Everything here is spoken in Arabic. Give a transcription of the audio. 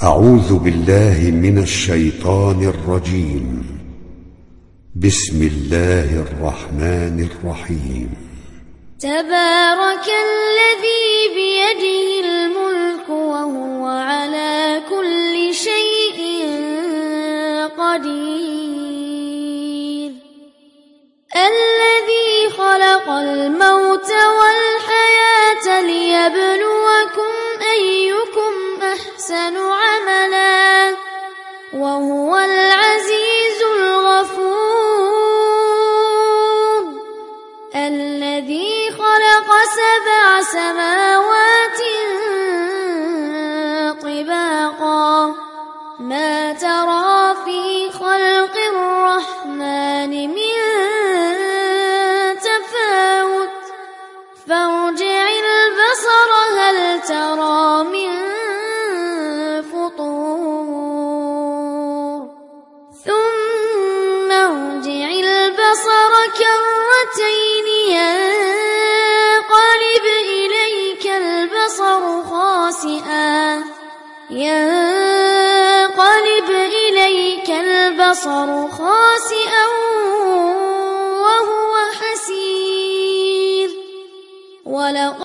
أعوذ بالله من الشيطان الرجيم. بسم الله الرحمن الرحيم. تبارك الذي بيده الملك وهو على كل شيء قدير. الذي خلق الموت والحياة ليبلوكم أيكم أحسن عملا وهو العزيز الغفور. الذي خلق 7 سماوات طباقا ما ترى في خلق الرحمن من تفاوت فارجع البصر هل ترى من فطور ثم ارجع البصر كرتين ينقلب إليك البصر خاسئا وهو حسير.